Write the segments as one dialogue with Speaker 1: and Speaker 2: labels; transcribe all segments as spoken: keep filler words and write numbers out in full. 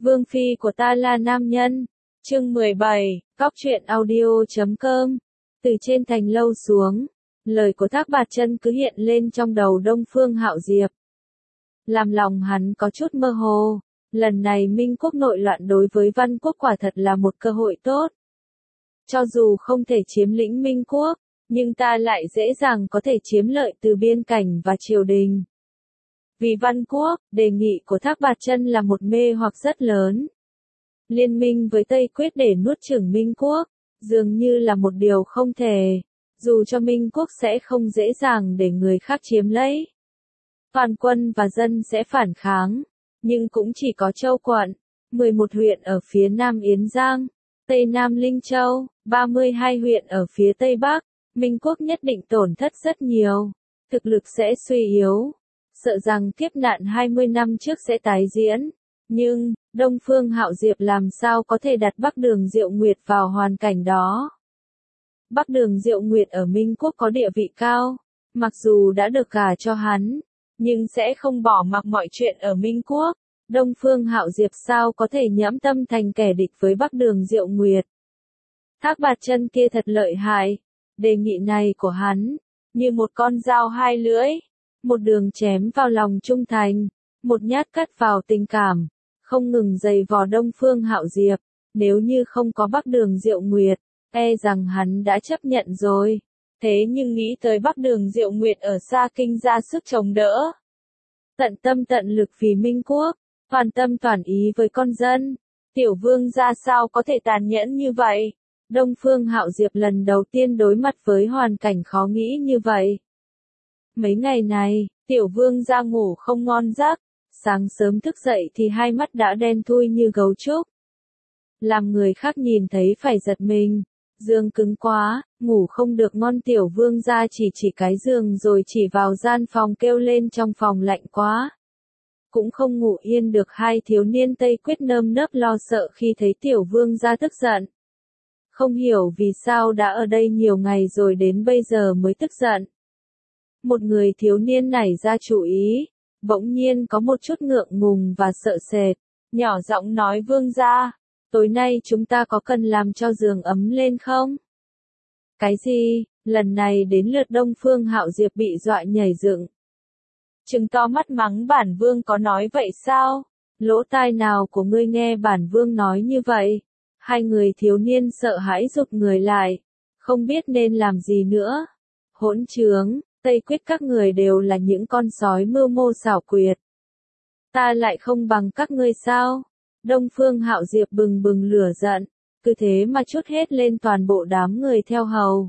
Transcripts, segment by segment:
Speaker 1: Vương phi của ta là nam nhân. Chương mười bảy, Cóc truyện audio chấm com. Từ trên thành lâu xuống, lời của Thác Bạt Chân cứ hiện lên trong đầu Đông Phương Hạo Diệp. Làm lòng hắn có chút mơ hồ, lần này Minh quốc nội loạn đối với Văn quốc quả thật là một cơ hội tốt. Cho dù không thể chiếm lĩnh Minh quốc, nhưng ta lại dễ dàng có thể chiếm lợi từ biên cảnh và triều đình. Vì Văn quốc, đề nghị của Thác Bạt Chân là một mê hoặc rất lớn. Liên minh với Tây Quyết để nuốt chửng Minh quốc, dường như là một điều không thể, dù cho Minh quốc sẽ không dễ dàng để người khác chiếm lấy. Toàn quân và dân sẽ phản kháng, nhưng cũng chỉ có Châu quận, mười một huyện ở phía Nam Yến Giang, Tây Nam Linh Châu, ba mươi hai huyện ở phía Tây Bắc, Minh quốc nhất định tổn thất rất nhiều, thực lực sẽ suy yếu, sợ rằng kiếp nạn hai mươi năm trước sẽ tái diễn. Nhưng, Đông Phương Hạo Diệp làm sao có thể đặt Bắc Đường Diệu Nguyệt vào hoàn cảnh đó? Bắc Đường Diệu Nguyệt ở Minh quốc có địa vị cao, mặc dù đã được gả cho hắn, nhưng sẽ không bỏ mặc mọi chuyện ở Minh quốc. Đông Phương Hạo Diệp sao có thể nhẫn tâm thành kẻ địch với Bắc Đường Diệu Nguyệt? Thác Bạt Chân kia thật lợi hại, đề nghị này của hắn, như một con dao hai lưỡi, một đường chém vào lòng trung thành, một nhát cắt vào tình cảm, không ngừng giày vò Đông Phương Hạo Diệp. Nếu như không có Bắc Đường Diệu Nguyệt, e rằng hắn đã chấp nhận rồi. Thế nhưng nghĩ tới Bắc Đường Diệu Nguyệt ở xa kinh ra sức chống đỡ, tận tâm tận lực vì Minh quốc, toàn tâm toàn ý với con dân, tiểu vương ra sao có thể tàn nhẫn như vậy? Đông Phương Hạo Diệp lần đầu tiên đối mặt với hoàn cảnh khó nghĩ như vậy. Mấy ngày này, tiểu vương ra ngủ không ngon giấc, sáng sớm thức dậy thì hai mắt đã đen thui như gấu trúc. Làm người khác nhìn thấy phải giật mình, giường cứng quá, ngủ không được ngon. Tiểu vương ra chỉ chỉ cái giường rồi chỉ vào gian phòng kêu lên trong phòng lạnh quá. Cũng không ngủ yên được. Hai thiếu niên Tây Quyết nơm nớp lo sợ khi thấy tiểu vương ra tức giận. Không hiểu vì sao đã ở đây nhiều ngày rồi đến bây giờ mới tức giận. Một người thiếu niên nảy ra chủ ý, bỗng nhiên có một chút ngượng ngùng và sợ sệt, nhỏ giọng nói: vương gia, tối nay chúng ta có cần làm cho giường ấm lên không? Cái gì? Lần này đến lượt Đông Phương Hạo Diệp bị dọa nhảy dựng. Trừng to mắt mắng: bản vương có nói vậy sao? Lỗ tai nào của ngươi nghe bản vương nói như vậy? Hai người thiếu niên sợ hãi rụt người lại, không biết nên làm gì nữa. Hỗn trướng, Tây Quyết các người đều là những con sói mưu mô xảo quyệt. Ta lại không bằng các ngươi sao? Đông Phương Hạo Diệp bừng bừng lửa giận, cứ thế mà trút hết lên toàn bộ đám người theo hầu.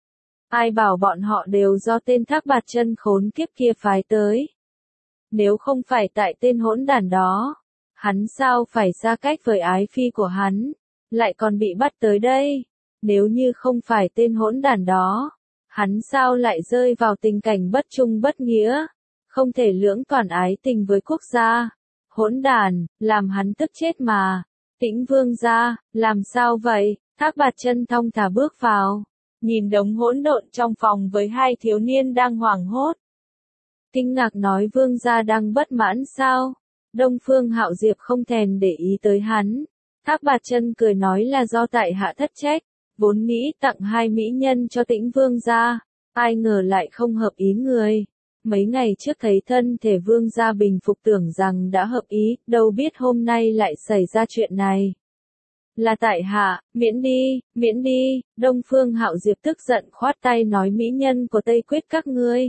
Speaker 1: Ai bảo bọn họ đều do tên Thác Bạt Chân khốn kiếp kia phái tới. Nếu không phải tại tên hỗn đản đó, hắn sao phải xa cách với ái phi của hắn, lại còn bị bắt tới đây. Nếu như không phải tên hỗn đản đó, hắn sao lại rơi vào tình cảnh bất trung bất nghĩa, không thể lưỡng toàn ái tình với quốc gia. Hỗn đản, làm hắn tức chết mà. Tĩnh vương gia, làm sao vậy? Thác Bạt Chân thong thả bước vào, nhìn đống hỗn độn trong phòng với hai thiếu niên đang hoảng hốt. Kinh ngạc nói: vương gia đang bất mãn sao? Đông Phương Hạo Diệp không thèm để ý tới hắn. Thác Bạt Chân cười nói là do tại hạ thất trách, vốn nghĩ tặng hai mỹ nhân cho Tĩnh vương gia, ai ngờ lại không hợp ý người. Mấy ngày trước thấy thân thể vương gia bình phục tưởng rằng đã hợp ý, đâu biết hôm nay lại xảy ra chuyện này. Là tại hạ, miễn đi, miễn đi. Đông Phương Hạo Diệp tức giận khoát tay nói: mỹ nhân của Tây Quyết các ngươi,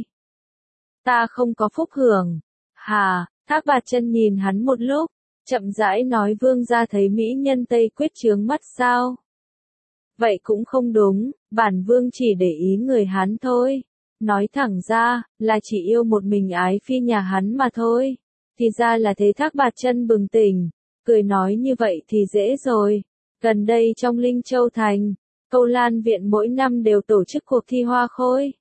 Speaker 1: ta không có phúc hưởng. Hà, Thác Bạt Chân nhìn hắn một lúc, chậm rãi nói: vương gia thấy mỹ nhân Tây Quyết chướng mắt sao? Vậy cũng không đúng, bản vương chỉ để ý người hắn thôi. Nói thẳng ra, là chỉ yêu một mình ái phi nhà hắn mà thôi. Thì ra là thế. Thác Bạt Chân bừng tỉnh, cười nói: như vậy thì dễ rồi. Gần đây trong Linh Châu Thành, Câu Lan Viện mỗi năm đều tổ chức cuộc thi hoa khôi.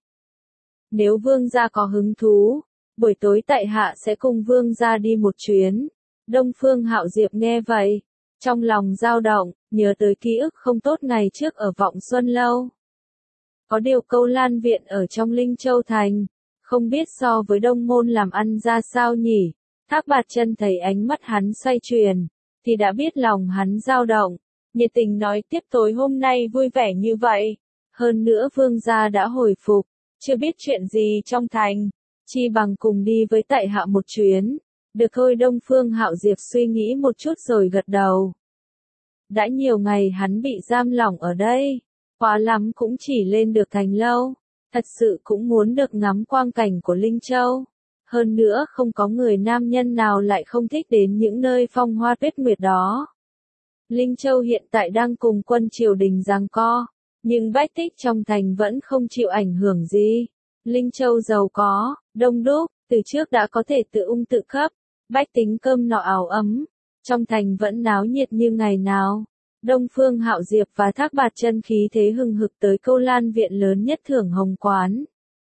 Speaker 1: Nếu vương gia có hứng thú, buổi tối tại hạ sẽ cùng vương gia đi một chuyến. Đông Phương Hạo Diệp nghe vậy, trong lòng dao động, nhớ tới ký ức không tốt ngày trước ở Vọng Xuân Lâu. Có điều Câu Lan Viện ở trong Linh Châu Thành, không biết so với Đông Môn làm ăn ra sao nhỉ? Thác Bạt Chân thấy ánh mắt hắn xoay chuyển, thì đã biết lòng hắn dao động, nhiệt tình nói tiếp tối hôm nay vui vẻ như vậy. Hơn nữa vương gia đã hồi phục, chưa biết chuyện gì trong thành, chi bằng cùng đi với tại hạ một chuyến. Được thôi, Đông Phương Hạo Diệp suy nghĩ một chút rồi gật đầu. Đã nhiều ngày hắn bị giam lỏng ở đây, quá lắm cũng chỉ lên được thành lâu, thật sự cũng muốn được ngắm quang cảnh của Linh Châu. Hơn nữa không có người nam nhân nào lại không thích đến những nơi phong hoa tuyết nguyệt đó. Linh Châu hiện tại đang cùng quân triều đình giằng co, nhưng bách tích trong thành vẫn không chịu ảnh hưởng gì. Linh Châu giàu có, đông đúc, từ trước đã có thể tự ung tự cấp, bách tính cơm no áo ấm, trong thành vẫn náo nhiệt như ngày nào. Đông Phương Hạo Diệp và Thác Bạt Chân khí thế hừng hực tới Câu Lan viện lớn nhất Thưởng Hồng Quán.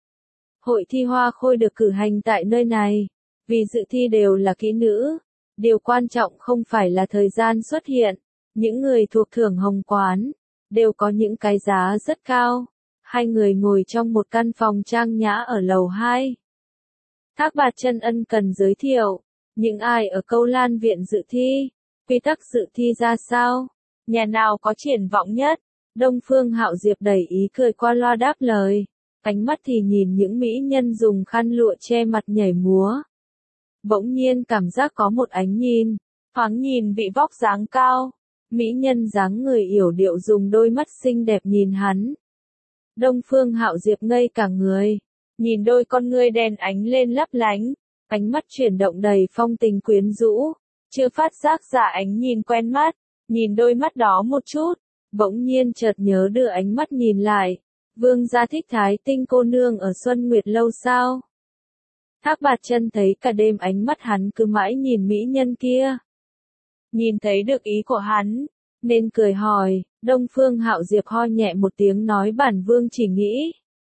Speaker 1: Hội thi hoa khôi được cử hành tại nơi này, vì dự thi đều là kỹ nữ. Điều quan trọng không phải là thời gian xuất hiện, những người thuộc Thưởng Hồng Quán đều có những cái giá rất cao. Hai người ngồi trong một căn phòng trang nhã ở lầu hai. Thác Bạt Chân ân cần giới thiệu, những ai ở Câu Lan viện dự thi, quy tắc dự thi ra sao, nhà nào có triển vọng nhất. Đông Phương Hạo Diệp đẩy ý cười qua loa đáp lời, ánh mắt thì nhìn những mỹ nhân dùng khăn lụa che mặt nhảy múa. Bỗng nhiên cảm giác có một ánh nhìn, thoáng nhìn vị vóc dáng cao, mỹ nhân dáng người yểu điệu dùng đôi mắt xinh đẹp nhìn hắn. Đông Phương Hạo Diệp ngây cả người, nhìn đôi con ngươi đèn ánh lên lấp lánh, ánh mắt chuyển động đầy phong tình quyến rũ, chưa phát giác ra ánh nhìn quen mắt, nhìn đôi mắt đó một chút, bỗng nhiên chợt nhớ đưa ánh mắt nhìn lại, vương gia thích Thái Tinh cô nương ở Xuân Nguyệt lâu sao? Thác Bạt Chân thấy cả đêm ánh mắt hắn cứ mãi nhìn mỹ nhân kia. Nhìn thấy được ý của hắn, nên cười hỏi. Đông Phương Hạo Diệp ho nhẹ một tiếng nói bản vương chỉ nghĩ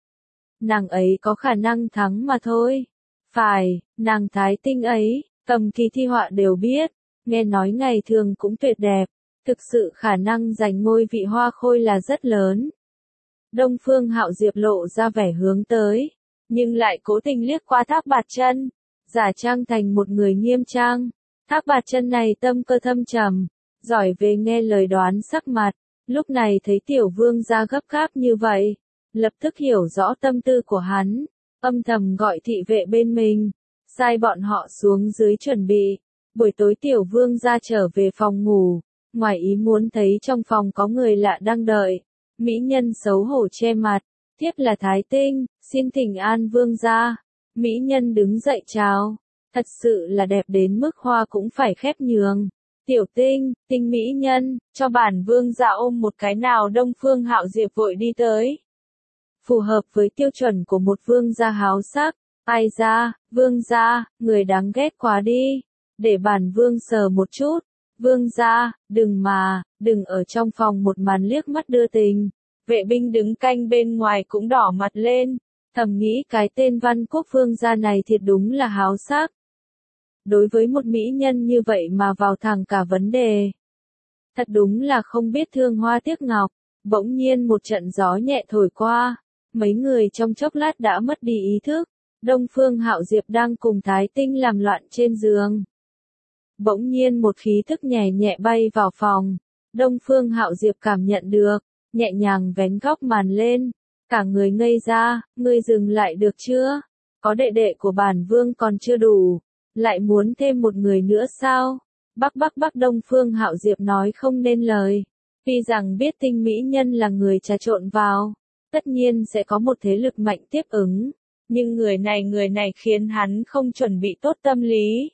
Speaker 1: nàng ấy có khả năng thắng mà thôi. Phải, nàng Thái Tinh ấy, cầm kỳ thi họa đều biết, nghe nói ngày thường cũng tuyệt đẹp, thực sự khả năng giành ngôi vị hoa khôi là rất lớn. Đông Phương Hạo Diệp lộ ra vẻ hướng tới, nhưng lại cố tình liếc qua Thác Bạt Chân, giả trang thành một người nghiêm trang. Thác Bạt Chân này tâm cơ thâm trầm, giỏi về nghe lời đoán sắc mặt. Lúc này thấy tiểu vương gia gấp gáp như vậy, lập tức hiểu rõ tâm tư của hắn, âm thầm gọi thị vệ bên mình, sai bọn họ xuống dưới chuẩn bị. Buổi tối tiểu vương gia trở về phòng ngủ, ngoài ý muốn thấy trong phòng có người lạ đang đợi, mỹ nhân xấu hổ che mặt, thiếp là Thái Tinh, xin thỉnh an vương gia. Mỹ nhân đứng dậy chào, thật sự là đẹp đến mức hoa cũng phải khép nhường. Tiểu Tinh, Tinh mỹ nhân, cho bản vương gia ôm một cái nào. Đông Phương Hạo Diệp vội đi tới. Phù hợp với tiêu chuẩn của một vương gia háo sắc. Ai ra, vương gia, người đáng ghét quá đi. Để bản vương sờ một chút. Vương gia, đừng mà, đừng ở trong phòng một màn liếc mắt đưa tình. Vệ binh đứng canh bên ngoài cũng đỏ mặt lên, thầm nghĩ cái tên Văn Quốc vương gia này thiệt đúng là háo sắc. Đối với một mỹ nhân như vậy mà vào thẳng cả vấn đề. Thật đúng là không biết thương hoa tiếc ngọc. Bỗng nhiên một trận gió nhẹ thổi qua, mấy người trong chốc lát đã mất đi ý thức. Đông Phương Hạo Diệp đang cùng Thái Tinh làm loạn trên giường. Bỗng nhiên một khí thức nhẹ nhẹ bay vào phòng. Đông Phương Hạo Diệp cảm nhận được, nhẹ nhàng vén góc màn lên. Cả người ngây ra, ngươi dừng lại được chưa? Có đệ đệ của bản vương còn chưa đủ. Lại muốn thêm một người nữa sao? Bắc Bắc Bắc Đông Phương Hạo Diệp nói không nên lời. Tuy rằng biết Tinh mỹ nhân là người trà trộn vào, tất nhiên sẽ có một thế lực mạnh tiếp ứng, nhưng người này người này khiến hắn không chuẩn bị tốt tâm lý.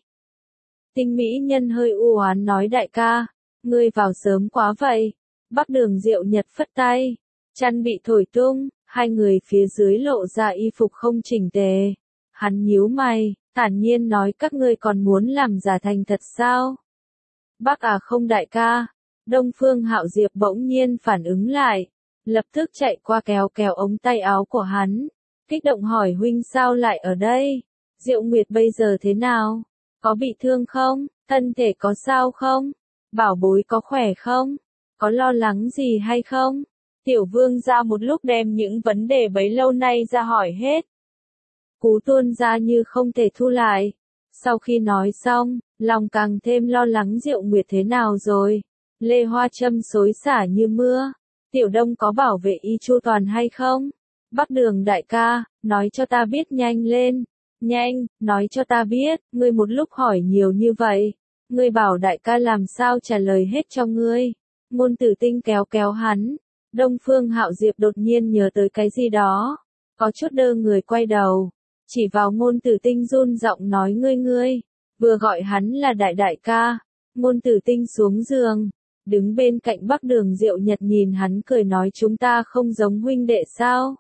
Speaker 1: Tinh mỹ nhân hơi u oán nói đại ca, ngươi vào sớm quá vậy. Bắc Đường Diệu Nhật phất tay, chăn bị thổi tung, hai người phía dưới lộ ra y phục không chỉnh tề. Hắn nhíu mày, thản nhiên nói các ngươi còn muốn làm giả thành thật sao? Bác à không đại ca. Đông Phương Hạo Diệp bỗng nhiên phản ứng lại, lập tức chạy qua kéo kéo ống tay áo của hắn, kích động hỏi huynh sao lại ở đây? Diệu Nguyệt bây giờ thế nào? Có bị thương không? Thân thể có sao không? Bảo bối có khỏe không? Có lo lắng gì hay không? Tiểu vương ra một lúc đem những vấn đề bấy lâu nay ra hỏi hết. Cú tuôn ra như không thể thu lại. Sau khi nói xong, lòng càng thêm lo lắng Diệu Nguyệt thế nào rồi. Lê Hoa Trâm xối xả như mưa. Tiểu Đông có bảo vệ y chu toàn hay không? Bắc Đường đại ca, nói cho ta biết nhanh lên. Nhanh, nói cho ta biết, ngươi một lúc hỏi nhiều như vậy. Ngươi bảo đại ca làm sao trả lời hết cho ngươi. Ngôn Tử Tinh kéo kéo hắn. Đông Phương Hạo Diệp đột nhiên nhớ tới cái gì đó. Có chút đơ người quay đầu. Chỉ vào Ngôn Tử Tinh run giọng nói ngươi ngươi. Vừa gọi hắn là đại đại ca. Ngôn Tử Tinh xuống giường. Đứng bên cạnh Bắc Đường Diệu Nhật nhìn hắn cười nói chúng ta không giống huynh đệ sao?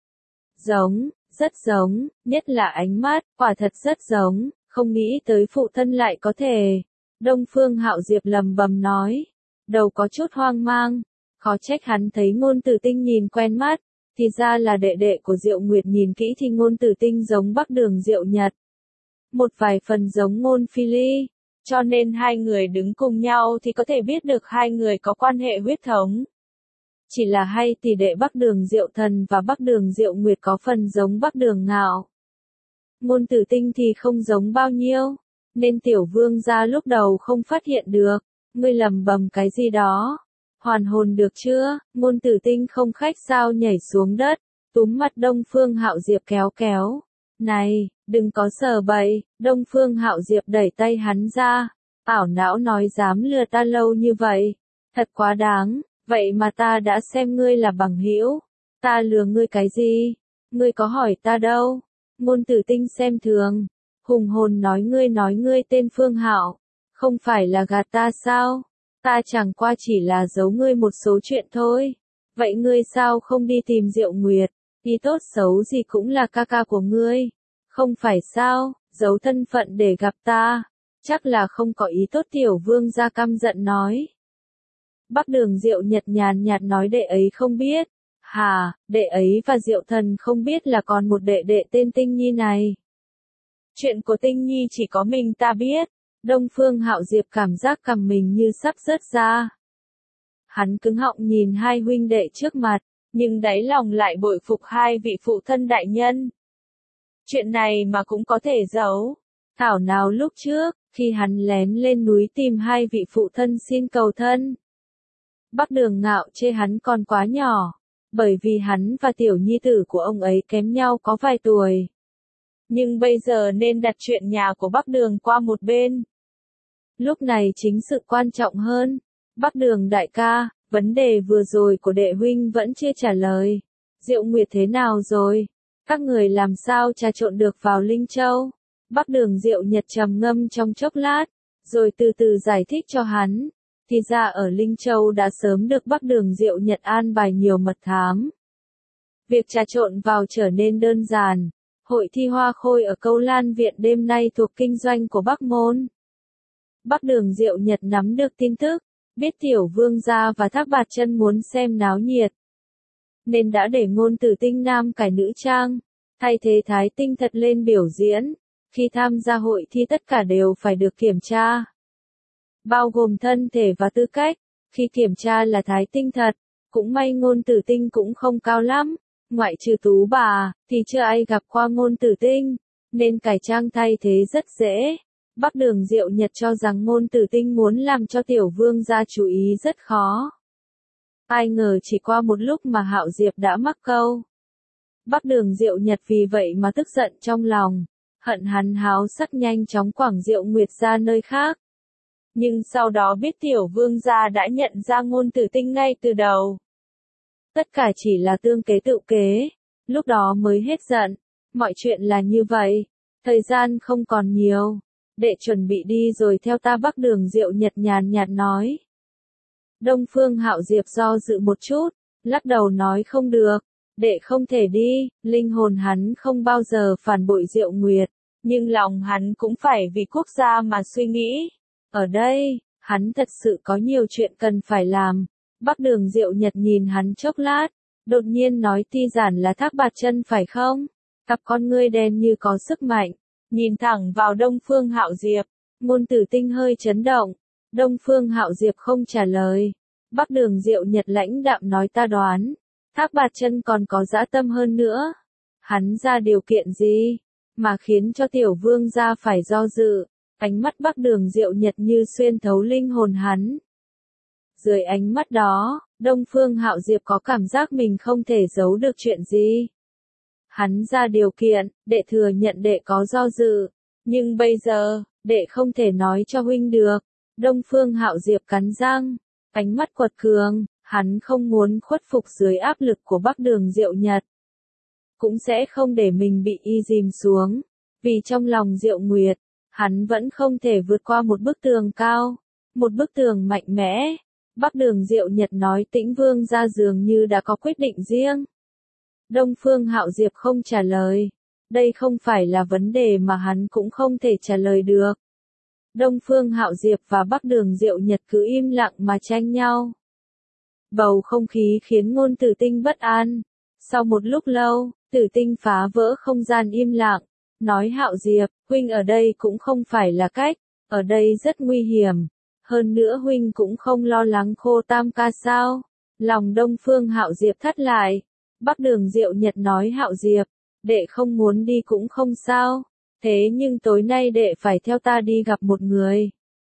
Speaker 1: Giống, rất giống, nhất là ánh mắt, quả thật rất giống, không nghĩ tới phụ thân lại có thể. Đông Phương Hạo Diệp lầm bầm nói, đầu có chút hoang mang, khó trách hắn thấy Ngôn Tử Tinh nhìn quen mắt, thì ra là đệ đệ của Diệu Nguyệt, nhìn kỹ thì Ngôn Tử Tinh giống Bắc Đường Diệu Nhật. Một vài phần giống Ngôn Phi Ly. Cho nên hai người đứng cùng nhau thì có thể biết được hai người có quan hệ huyết thống. Chỉ là hay tỷ đệ Bắc Đường Diệu Thần và Bắc Đường Diệu Nguyệt có phần giống Bắc Đường Ngạo. Ngôn Tử Tinh thì không giống bao nhiêu, nên Tiểu Vương gia lúc đầu không phát hiện được. Ngươi lầm bầm cái gì đó? Hoàn hồn được chưa? Ngôn Tử Tinh không khách sao nhảy xuống đất, túm mặt Đông Phương Hạo Diệp kéo kéo. Này, đừng có sờ bậy. Đông Phương Hạo Diệp đẩy tay hắn ra. Ảo não nói dám lừa ta lâu như vậy. Thật quá đáng, vậy mà ta đã xem ngươi là bằng hữu. Ta lừa ngươi cái gì? Ngươi có hỏi ta đâu? Ngôn Tử Tinh xem thường. Hùng hồn nói ngươi nói ngươi tên Phương Hạo. Không phải là gạt ta sao? Ta chẳng qua chỉ là giấu ngươi một số chuyện thôi. Vậy ngươi sao không đi tìm Diệu Nguyệt? Ý tốt xấu gì cũng là ca ca của ngươi. Không phải sao, giấu thân phận để gặp ta. Chắc là không có ý tốt. Tiểu Vương gia căm giận nói. Bắc Đường Diệu Nhật nhàn nhạt nói đệ ấy không biết. Hà, đệ ấy và Diệu Thần không biết là còn một đệ đệ tên Tinh Nhi này. Chuyện của Tinh Nhi chỉ có mình ta biết. Đông Phương Hạo Diệp cảm giác cằm mình như sắp rớt ra. Hắn cứng họng nhìn hai huynh đệ trước mặt, nhưng đáy lòng lại bội phục hai vị phụ thân đại nhân. Chuyện này mà cũng có thể giấu. Thảo nào lúc trước, khi hắn lén lên núi tìm hai vị phụ thân xin cầu thân. Bắc Đường Ngạo chê hắn còn quá nhỏ, bởi vì hắn và tiểu nhi tử của ông ấy kém nhau có vài tuổi. Nhưng bây giờ nên đặt chuyện nhà của Bắc Đường qua một bên. Lúc này chính sự quan trọng hơn. Bắc Đường đại ca, vấn đề vừa rồi của đệ huynh vẫn chưa trả lời. Diệu Nguyệt thế nào rồi? Các người làm sao trà trộn được vào Linh Châu? Bắc Đường Diệu Nhật trầm ngâm trong chốc lát, rồi từ từ giải thích cho hắn. Thì ra ở Linh Châu đã sớm được Bắc Đường Diệu Nhật an bài nhiều mật thám. Việc trà trộn vào trở nên đơn giản. Hội thi hoa khôi ở Câu Lan Viện đêm nay thuộc kinh doanh của Bắc Môn. Bắc Đường Diệu Nhật nắm được tin tức, biết Tiểu Vương gia và Thác Bạt Chân muốn xem náo nhiệt, nên đã để Ngôn Tử Tinh nam cải nữ trang, thay thế Thái Tinh thật lên biểu diễn. Khi tham gia hội thi tất cả đều phải được kiểm tra, bao gồm thân thể và tư cách. Khi kiểm tra là Thái Tinh thật, cũng may Ngôn Tử Tinh cũng không cao lắm, ngoại trừ Tú bà, thì chưa ai gặp qua Ngôn Tử Tinh, nên cải trang thay thế rất dễ. Bắc Đường Diệu Nhật cho rằng Ngôn Tử Tinh muốn làm cho Tiểu Vương gia chú ý rất khó. Ai ngờ chỉ qua một lúc mà Hạo Diệp đã mắc câu. Bắc Đường Diệu Nhật vì vậy mà tức giận trong lòng, hận hắn háo sắc nhanh chóng quẳng Diệu Nguyệt ra nơi khác. Nhưng sau đó biết Tiểu Vương gia đã nhận ra Ngôn Tử Tinh ngay từ đầu. Tất cả chỉ là tương kế tự kế, lúc đó mới hết giận. Mọi chuyện là như vậy, thời gian không còn nhiều. Đệ chuẩn bị đi rồi theo ta. Bắc Đường Diệu Nhật nhàn nhạt nói. Đông Phương Hạo Diệp do dự một chút, lắc đầu nói không được, đệ không thể đi. Linh hồn hắn không bao giờ phản bội Diệu Nguyệt, nhưng lòng hắn cũng phải vì quốc gia mà suy nghĩ. Ở đây, hắn thật sự có nhiều chuyện cần phải làm. Bắc Đường Diệu Nhật nhìn hắn chốc lát, đột nhiên nói Ti Giản là Thác Bạt Chân phải không? Cặp con ngươi đen như có sức mạnh, nhìn thẳng vào Đông Phương Hạo Diệp. Ngôn Tử Tinh hơi chấn động. Đông Phương Hạo Diệp không trả lời. Bắc Đường Diệu Nhật lãnh đạm nói ta đoán, Thác Bạt Chân còn có dã tâm hơn nữa. Hắn ra điều kiện gì mà khiến cho Tiểu Vương gia phải do dự? Ánh mắt Bắc Đường Diệu Nhật như xuyên thấu linh hồn hắn. Dưới ánh mắt đó, Đông Phương Hạo Diệp có cảm giác mình không thể giấu được chuyện gì. Hắn ra điều kiện, đệ thừa nhận đệ có do dự. Nhưng bây giờ, đệ không thể nói cho huynh được. Đông Phương Hạo Diệp cắn răng, ánh mắt quật cường, hắn không muốn khuất phục dưới áp lực của Bắc Đường Diệu Nhật. Cũng sẽ không để mình bị y dìm xuống. Vì trong lòng Diệu Nguyệt, hắn vẫn không thể vượt qua một bức tường cao, một bức tường mạnh mẽ. Bắc Đường Diệu Nhật nói Tĩnh Vương gia dường như đã có quyết định riêng. Đông Phương Hạo Diệp không trả lời. Đây không phải là vấn đề mà hắn cũng không thể trả lời được. Đông Phương Hạo Diệp và Bắc Đường Diệu Nhật cứ im lặng mà tranh nhau. Bầu không khí khiến Ngôn Tử Tinh bất an. Sau một lúc lâu, Tử Tinh phá vỡ không gian im lặng, nói Hạo Diệp, huynh ở đây cũng không phải là cách, ở đây rất nguy hiểm. Hơn nữa huynh cũng không lo lắng Khô Tam ca sao? Lòng Đông Phương Hạo Diệp thắt lại. Bắc Đường Diệu Nhật nói Hạo Diệp, đệ không muốn đi cũng không sao, thế nhưng tối nay đệ phải theo ta đi gặp một người.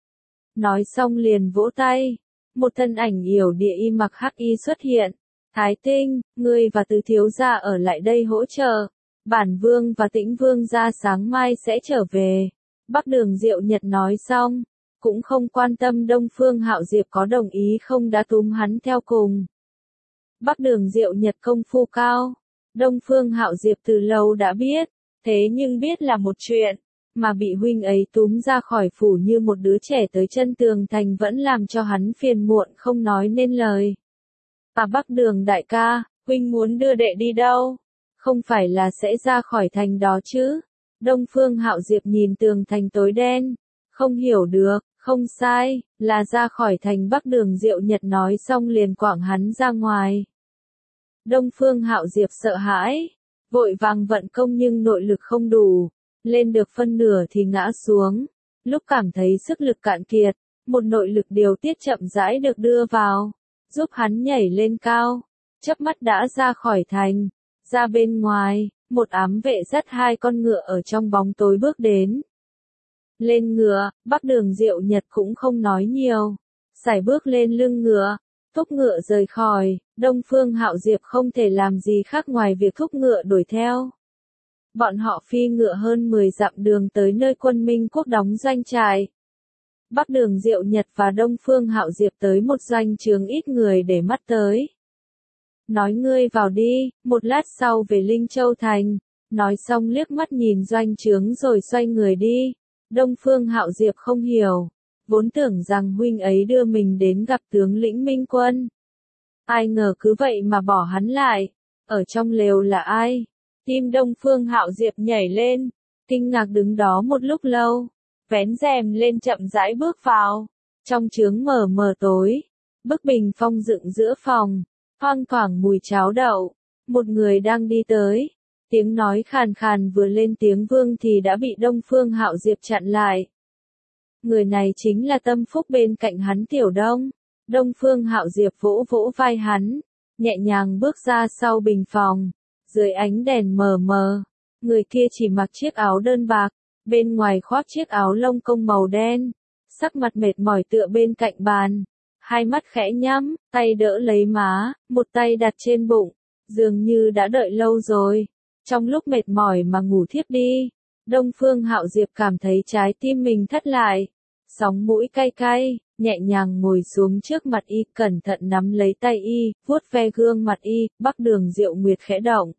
Speaker 1: Nói xong liền vỗ tay, một thân ảnh yểu địa y mặc hắc y xuất hiện. Thái Tinh, ngươi và Tứ thiếu gia ở lại đây hỗ trợ. Bản Vương và Tĩnh Vương gia sáng mai sẽ trở về. Bắc Đường Diệu Nhật nói xong, cũng không quan tâm Đông Phương Hạo Diệp có đồng ý không đã túm hắn theo cùng. Bắc Đường Diệu Nhật công phu cao, Đông Phương Hạo Diệp từ lâu đã biết, thế nhưng biết là một chuyện, mà bị huynh ấy túm ra khỏi phủ như một đứa trẻ tới chân tường thành vẫn làm cho hắn phiền muộn không nói nên lời. À Bắc Đường đại ca, huynh muốn đưa đệ đi đâu? Không phải là sẽ ra khỏi thành đó chứ? Đông Phương Hạo Diệp nhìn tường thành tối đen, không hiểu được, không sai, là ra khỏi thành. Bắc Đường Diệu Nhật nói xong liền quảng hắn ra ngoài. Đông Phương Hạo Diệp sợ hãi, vội vàng vận công nhưng nội lực không đủ, lên được phân nửa thì ngã xuống. Lúc cảm thấy sức lực cạn kiệt, một nội lực điều tiết chậm rãi được đưa vào, giúp hắn nhảy lên cao, chớp mắt đã ra khỏi thành. Ra bên ngoài, một ám vệ dắt hai con ngựa ở trong bóng tối bước đến. Lên ngựa, Bắc Đường Diệu Nhật cũng không nói nhiều, sải bước lên lưng ngựa, thúc ngựa rời khỏi. Đông Phương Hạo Diệp không thể làm gì khác ngoài việc thúc ngựa đuổi theo. Bọn họ phi ngựa hơn mười dặm đường tới nơi Quân Minh Quốc đóng doanh trại. Bắc Đường Diệu Nhật và Đông Phương Hạo Diệp tới một doanh trướng ít người để mắt tới. Nói ngươi vào đi, một lát sau về Linh Châu Thành. Nói xong liếc mắt nhìn doanh trướng rồi xoay người đi. Đông Phương Hạo Diệp không hiểu, vốn tưởng rằng huynh ấy đưa mình đến gặp tướng lĩnh Minh Quân. Ai ngờ cứ vậy mà bỏ hắn lại. Ở trong lều là ai? Tim Đông Phương Hạo Diệp nhảy lên, kinh ngạc đứng đó một lúc lâu, vén rèm lên chậm rãi bước vào. Trong trướng mờ mờ tối, bức bình phong dựng giữa phòng, thoang thoảng mùi cháo đậu. Một người đang đi tới, tiếng nói khàn khàn vừa lên tiếng Vương thì đã bị Đông Phương Hạo Diệp chặn lại. Người này chính là tâm phúc bên cạnh hắn Tiểu Đông. Đông Phương Hạo Diệp vỗ vỗ vai hắn, nhẹ nhàng bước ra sau bình phòng. Dưới ánh đèn mờ mờ, người kia chỉ mặc chiếc áo đơn bạc, bên ngoài khoác chiếc áo lông công màu đen, sắc mặt mệt mỏi tựa bên cạnh bàn, hai mắt khẽ nhắm, tay đỡ lấy má, một tay đặt trên bụng, dường như đã đợi lâu rồi. Trong lúc mệt mỏi mà ngủ thiếp đi, Đông Phương Hạo Diệp cảm thấy trái tim mình thắt lại, sóng mũi cay cay, nhẹ nhàng ngồi xuống trước mặt y, cẩn thận nắm lấy tay y, vuốt ve gương mặt y. Bắc Đường Diệu Nguyệt khẽ động.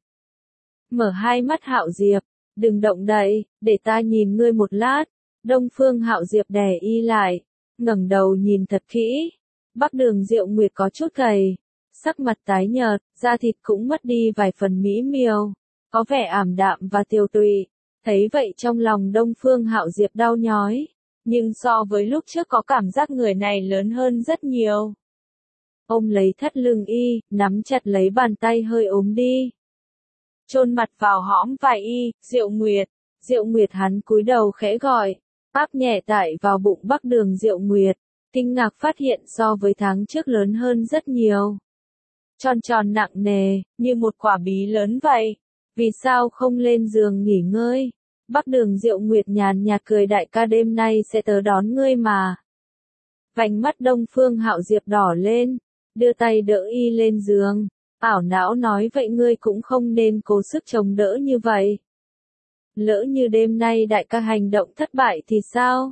Speaker 1: Mở hai mắt Hạo Diệp, đừng động đậy, để ta nhìn ngươi một lát. Đông Phương Hạo Diệp đè y lại, ngẩng đầu nhìn thật kỹ. Bắc Đường Diệu Nguyệt có chút gầy, sắc mặt tái nhợt, da thịt cũng mất đi vài phần mỹ miều, có vẻ ảm đạm và tiều tụy. Thấy vậy trong lòng Đông Phương Hạo Diệp đau nhói, nhưng so với lúc trước có cảm giác người này lớn hơn rất nhiều. Ôm lấy thắt lưng y, nắm chặt lấy bàn tay hơi ốm đi. Chôn mặt vào hõm vai y, Diệu Nguyệt, Diệu Nguyệt. Hắn cúi đầu khẽ gọi, áp nhẹ tại vào bụng Bắc Đường Diệu Nguyệt, kinh ngạc phát hiện so với tháng trước lớn hơn rất nhiều. Tròn tròn nặng nề, như một quả bí lớn vậy. Vì sao không lên giường nghỉ ngơi? Bắc Đường Diệu Nguyệt nhàn nhạt cười, đại ca đêm nay sẽ tớ đón ngươi mà. Vành mắt Đông Phương Hạo Diệp đỏ lên, đưa tay đỡ y lên giường, ảo não nói, vậy ngươi cũng không nên cố sức chống đỡ như vậy. Lỡ như đêm nay đại ca hành động thất bại thì sao?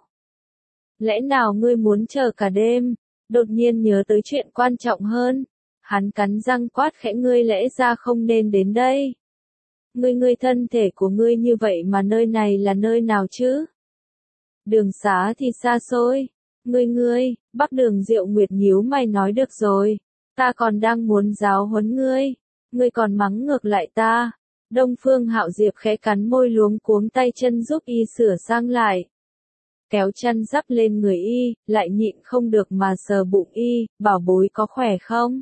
Speaker 1: Lẽ nào ngươi muốn chờ cả đêm? Đột nhiên nhớ tới chuyện quan trọng hơn. Hắn cắn răng quát khẽ, ngươi lẽ ra không nên đến đây. Ngươi ngươi thân thể của ngươi như vậy mà nơi này là nơi nào chứ? Đường xá thì xa xôi. Ngươi ngươi, Bắc Đường Diệu Nguyệt nhíu mày nói, được rồi. Ta còn đang muốn giáo huấn ngươi. Ngươi còn mắng ngược lại ta. Đông Phương Hạo Diệp khẽ cắn môi, luống cuống tay chân giúp y sửa sang lại. Kéo chăn dắp lên người y, lại nhịn không được mà sờ bụng y, bảo bối có khỏe không?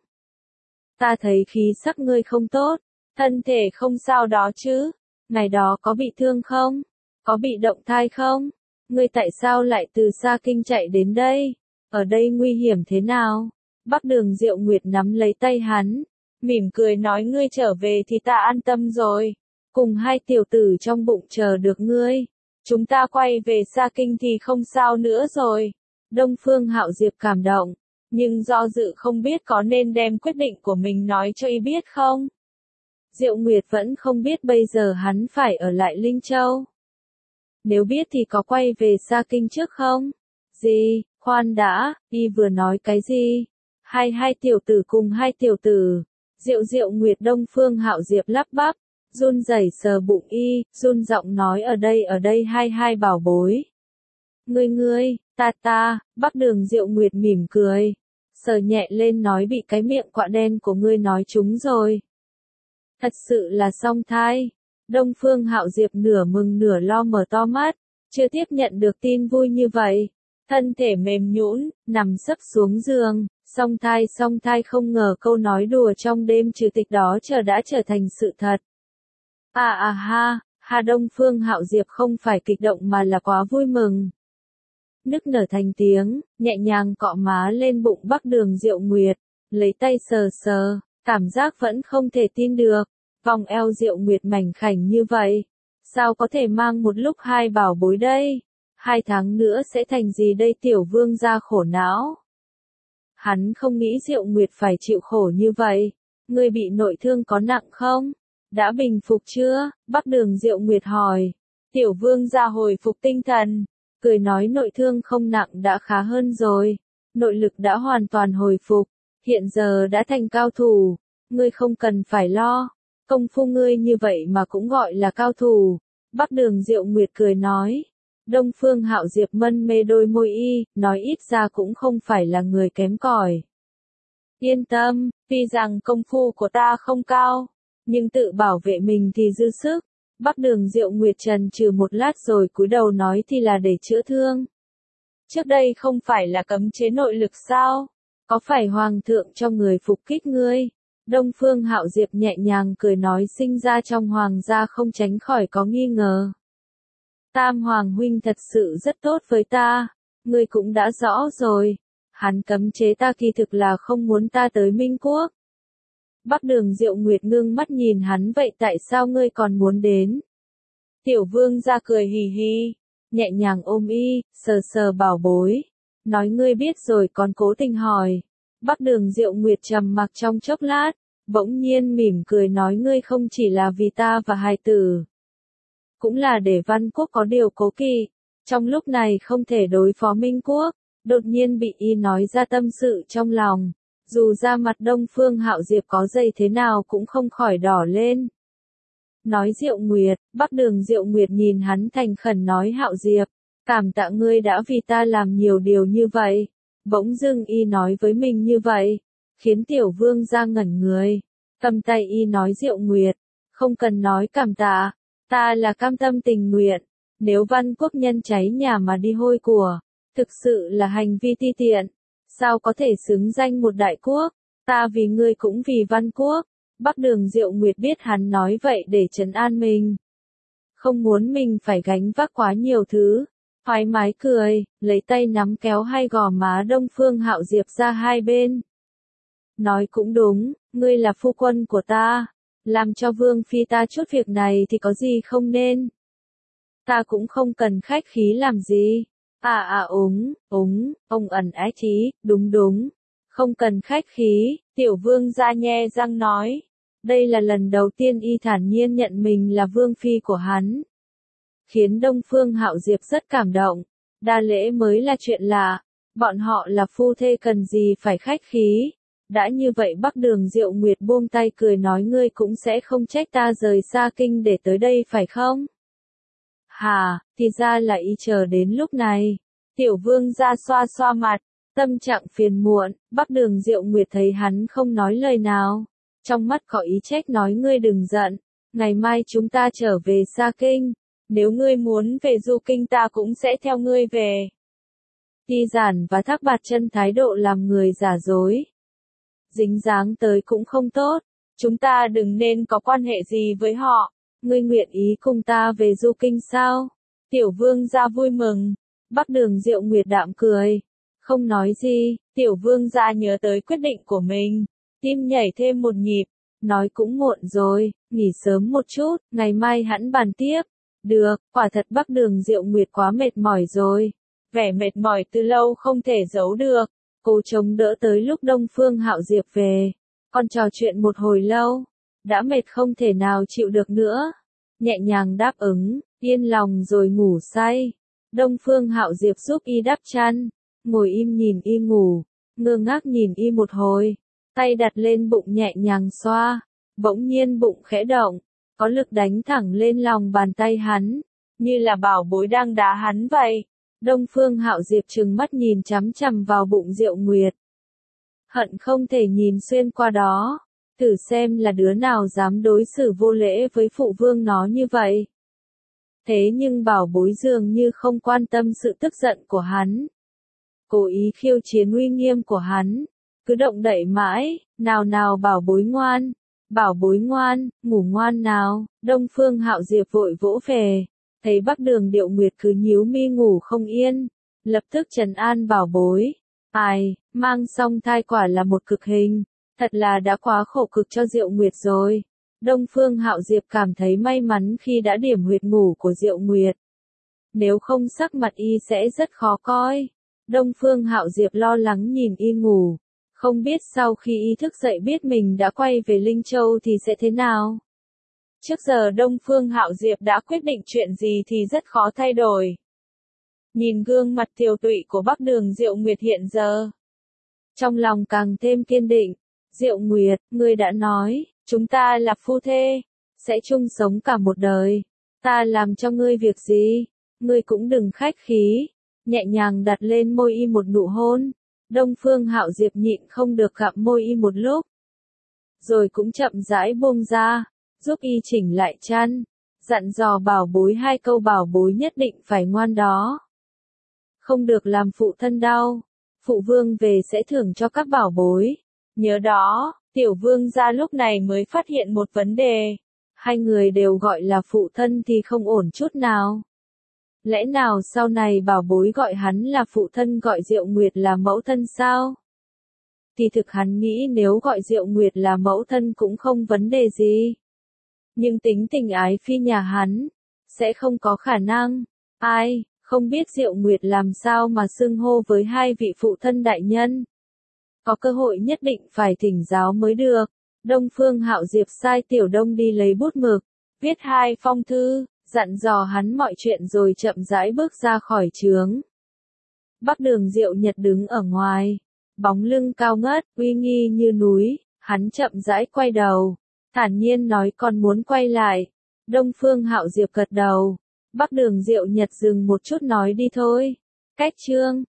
Speaker 1: Ta thấy khí sắc ngươi không tốt, thân thể không sao đó chứ? Ngày đó có bị thương không? Có bị động thai không? Ngươi tại sao lại từ xa kinh chạy đến đây? Ở đây nguy hiểm thế nào? Bắc Đường Diệu Nguyệt nắm lấy tay hắn, mỉm cười nói, ngươi trở về thì ta an tâm rồi. Cùng hai tiểu tử trong bụng chờ được ngươi. Chúng ta quay về Sa Kinh thì không sao nữa rồi. Đông Phương Hạo Diệp cảm động, nhưng do dự không biết có nên đem quyết định của mình nói cho y biết không. Diệu Nguyệt vẫn không biết bây giờ hắn phải ở lại Linh Châu. Nếu biết thì có quay về Sa Kinh trước không? Gì, khoan đã, y vừa nói cái gì? Hai hai tiểu tử cùng hai tiểu tử. Diệu Diệu Nguyệt Đông Phương Hạo Diệp lắp bắp, run rẩy sờ bụng y, run giọng nói, ở đây ở đây hai hai bảo bối. Ngươi ngươi, ta ta, Bắc Đường Diệu Nguyệt mỉm cười, sờ nhẹ lên nói, bị cái miệng quạ đen của ngươi nói trúng rồi. Thật sự là song thai. Đông Phương Hạo Diệp nửa mừng nửa lo mở to mắt, chưa tiếp nhận được tin vui như vậy. Thân thể mềm nhũn, nằm sấp xuống giường, song thai song thai, không ngờ câu nói đùa trong đêm trừ tịch đó chờ đã trở thành sự thật. À à ha, ha Đông Phương Hạo Diệp không phải kích động mà là quá vui mừng. Nức nở thành tiếng, nhẹ nhàng cọ má lên bụng Bắc Đường Diệu Nguyệt, lấy tay sờ sờ, cảm giác vẫn không thể tin được. Vòng eo Diệu Nguyệt mảnh khảnh như vậy, sao có thể mang một lúc hai bảo bối đây? Hai tháng nữa sẽ thành gì đây? Tiểu vương gia khổ não. Hắn không nghĩ Diệu Nguyệt phải chịu khổ như vậy. Ngươi bị nội thương có nặng không? Đã bình phục chưa? Bắc Đường Diệu Nguyệt hỏi. Tiểu vương gia hồi phục tinh thần, cười nói, nội thương không nặng đã khá hơn rồi. Nội lực đã hoàn toàn hồi phục, hiện giờ đã thành cao thủ. Ngươi không cần phải lo. Công phu ngươi như vậy mà cũng gọi là cao thủ. Bắc Đường Diệu Nguyệt cười nói. Đông Phương Hạo Diệp mân mê đôi môi y, nói ít ra cũng không phải là người kém cỏi. Yên tâm, tuy rằng công phu của ta không cao, nhưng tự bảo vệ mình thì dư sức. Bắc Đường Diệu Nguyệt trần trừ một lát rồi cúi đầu nói, thì là để chữa thương. Trước đây không phải là cấm chế nội lực sao? Có phải hoàng thượng cho người phục kích ngươi? Đông Phương Hạo Diệp nhẹ nhàng cười nói, sinh ra trong hoàng gia không tránh khỏi có nghi ngờ. Tam Hoàng huynh thật sự rất tốt với ta, ngươi cũng đã rõ rồi. Hắn cấm chế ta kỳ thực là không muốn ta tới Minh Quốc. Bắc Đường Diệu Nguyệt ngưng mắt nhìn hắn, vậy tại sao ngươi còn muốn đến? Tiểu vương ra cười hì hì, nhẹ nhàng ôm y, sờ sờ bảo bối. Nói ngươi biết rồi còn cố tình hỏi. Bắc Đường Diệu Nguyệt trầm mặc trong chốc lát, bỗng nhiên mỉm cười nói, ngươi không chỉ là vì ta và hài tử, cũng là để Văn Quốc có điều cố kỵ. Trong lúc này không thể đối phó Minh Quốc, đột nhiên bị y nói ra tâm sự trong lòng. Dù ra mặt Đông Phương Hạo Diệp có dày thế nào cũng không khỏi đỏ lên. Nói Diệu Nguyệt, Bắc Đường Diệu Nguyệt nhìn hắn thành khẩn nói, Hạo Diệp, cảm tạ ngươi đã vì ta làm nhiều điều như vậy. Bỗng dưng y nói với mình như vậy, khiến tiểu vương ra ngẩn người. Cầm tay y nói, Diệu Nguyệt, không cần nói cảm tạ, ta là cam tâm tình nguyện. Nếu Văn Quốc nhân cháy nhà mà đi hôi của, thực sự là hành vi ti tiện. Sao có thể xứng danh một đại quốc? Ta vì ngươi cũng vì Văn Quốc. Bắc Đường Diệu Nguyệt biết hắn nói vậy để trấn an mình, không muốn mình phải gánh vác quá nhiều thứ. Thoải mái cười, lấy tay nắm kéo hai gò má Đông Phương Hạo Diệp ra hai bên. Nói cũng đúng, ngươi là phu quân của ta, làm cho vương phi ta chút việc này thì có gì không nên. ta cũng không cần khách khí làm gì. À à úng, úng, ông ẩn ái chí, đúng đúng. Không cần khách khí, tiểu vương gia nhe răng nói. Đây là lần đầu tiên y thản nhiên nhận mình là vương phi của hắn. Khiến Đông Phương Hạo Diệp rất cảm động. Đa lễ mới là chuyện lạ. Bọn họ là phu thê cần gì phải khách khí. Đã như vậy Bắc Đường Diệu Nguyệt buông tay cười nói ngươi cũng sẽ không trách ta rời xa kinh để tới đây phải không? Hà, thì ra là y chờ đến lúc này. Tiểu vương ra xoa xoa mặt, tâm trạng phiền muộn, Bắc Đường Diệu Nguyệt thấy hắn không nói lời nào. Trong mắt có ý trách nói ngươi đừng giận, ngày mai chúng ta trở về xa kinh. Nếu ngươi muốn về du kinh ta cũng sẽ theo ngươi về. Ti Giản và Thác Bạt Chân thái độ làm người giả dối. Dính dáng tới cũng không tốt, chúng ta đừng nên có quan hệ gì với họ. Ngươi nguyện ý cùng ta về du kinh sao? Tiểu vương gia vui mừng. Bắc Đường Diệu Nguyệt đạm cười. Không nói gì, tiểu vương gia nhớ tới quyết định của mình. Tim nhảy thêm một nhịp. Nói cũng muộn rồi, nghỉ sớm một chút, ngày mai hẵng bàn tiếp. Được, quả thật Bắc Đường Diệu Nguyệt quá mệt mỏi rồi. Vẻ mệt mỏi từ lâu không thể giấu được. Cô chống đỡ tới lúc Đông Phương Hạo Diệp về. Còn trò chuyện một hồi lâu. Đã mệt không thể nào chịu được nữa. Nhẹ nhàng đáp ứng, yên lòng rồi ngủ say. Đông Phương Hạo Diệp giúp y đắp chăn. Ngồi im nhìn y ngủ. Ngơ ngác nhìn y một hồi. Tay đặt lên bụng nhẹ nhàng xoa. Bỗng nhiên bụng khẽ động. Có lực đánh thẳng lên lòng bàn tay hắn. Như là bảo bối đang đá hắn vậy. Đông Phương Hạo Diệp trừng mắt nhìn chằm chằm vào bụng Diệu Nguyệt. Hận không thể nhìn xuyên qua đó. Thử xem là đứa nào dám đối xử vô lễ với phụ vương nó như vậy. Thế nhưng bảo bối dường như không quan tâm sự tức giận của hắn. Cố ý khiêu chiến uy nghiêm của hắn. Cứ động đậy mãi, nào nào bảo bối ngoan. Bảo bối ngoan, ngủ ngoan nào. Đông Phương Hạo Diệp vội vỗ về. Thấy Bắc Đường Diệu Nguyệt cứ nhíu mi ngủ không yên. Lập tức trấn an bảo bối. Ai, mang song thai quả là một cực hình. Thật là đã quá khổ cực cho Diệu Nguyệt rồi. Đông Phương Hạo Diệp cảm thấy may mắn khi đã điểm huyệt ngủ của Diệu Nguyệt. Nếu không sắc mặt y sẽ rất khó coi. Đông Phương Hạo Diệp lo lắng nhìn y ngủ. Không biết sau khi y thức dậy biết mình đã quay về Linh Châu thì sẽ thế nào. Trước giờ Đông Phương Hạo Diệp đã quyết định chuyện gì thì rất khó thay đổi. Nhìn gương mặt tiều tụy của Bắc Đường Diệu Nguyệt hiện giờ. Trong lòng càng thêm kiên định. Diệu Nguyệt, ngươi đã nói, chúng ta là phu thê, sẽ chung sống cả một đời. Ta làm cho ngươi việc gì, ngươi cũng đừng khách khí. Nhẹ nhàng đặt lên môi y một nụ hôn. Đông Phương Hạo Diệp nhịn không được gặm môi y một lúc. Rồi cũng chậm rãi buông ra, giúp y chỉnh lại chăn. Dặn dò bảo bối hai câu bảo bối nhất định phải ngoan đó. Không được làm phụ thân đau. Phụ vương về sẽ thưởng cho các bảo bối. Nhớ đó, tiểu vương gia lúc này mới phát hiện một vấn đề. Hai người đều gọi là phụ thân thì không ổn chút nào. Lẽ nào sau này bảo bối gọi hắn là phụ thân gọi Diệu Nguyệt là mẫu thân sao? Thì thực hắn nghĩ nếu gọi Diệu Nguyệt là mẫu thân cũng không vấn đề gì. Nhưng tính tình ái phi nhà hắn, sẽ không có khả năng. Ai, không biết Diệu Nguyệt làm sao mà xưng hô với hai vị phụ thân đại nhân. Có cơ hội nhất định phải thỉnh giáo mới được. Đông Phương Hạo Diệp sai Tiểu Đông đi lấy bút mực, viết hai phong thư, dặn dò hắn mọi chuyện rồi chậm rãi bước ra khỏi trướng. Bắc Đường Diệu Nhật đứng ở ngoài, bóng lưng cao ngất, uy nghi như núi, hắn chậm rãi quay đầu, thản nhiên nói còn muốn quay lại. Đông Phương Hạo Diệp gật đầu. Bắc Đường Diệu Nhật dừng một chút nói đi thôi. Cách chương